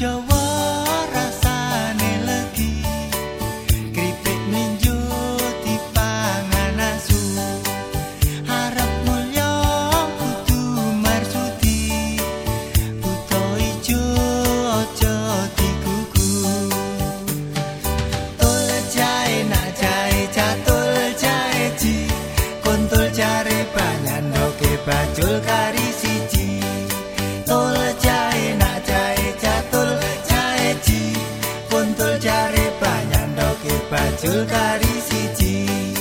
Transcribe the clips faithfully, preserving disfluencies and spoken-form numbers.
Jawa rasane legi, kripik mlinjo dipangan asu. Arep mulya kudu marsudi, buta ijo aja digugu. Tol jae nak jae catul jae ji, kontul jare banyan oke bajul kari siji. Tol jae nak jae catul jae ji, kontul jare banyan oke bajul kari siji.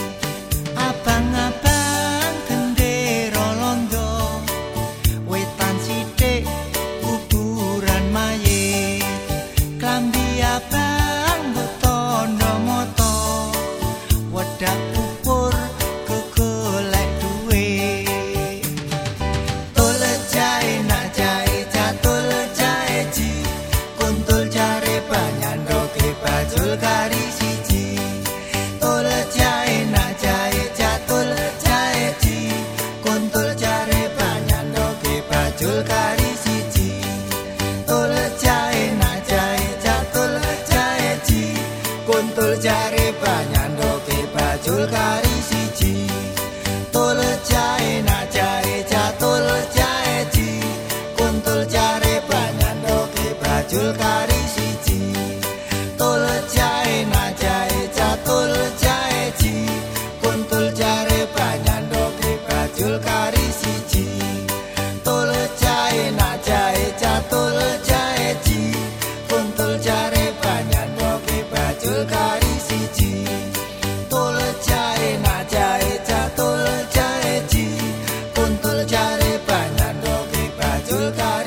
Abang-abang gendera londo, wetan sithik kuburan mayit. Klambi abang botondo moto, wedak kupur kegolek duit. Tol jae nak jae catul jae ji, kontul jare banyan oke bajul kari siji. Tol jae nak jae catul jae ji, kontul jare banyan oke bajul kari siji. Tol jae nak jae catul jae ji, kontul jare banyan oke bajul kari siji. Tol jae nak jae catul jae ji, kontul jare banyan oke bajul kari siji. Tol jae nak jae catul jae ji, kontul jare banyan oke bajul kari siji. Tol jae nak jae catul jae ji, kontul jare banyan oke bajul kari siji. Tol jae nak jae catul jae ji, kontul jare banyan oke bajul kari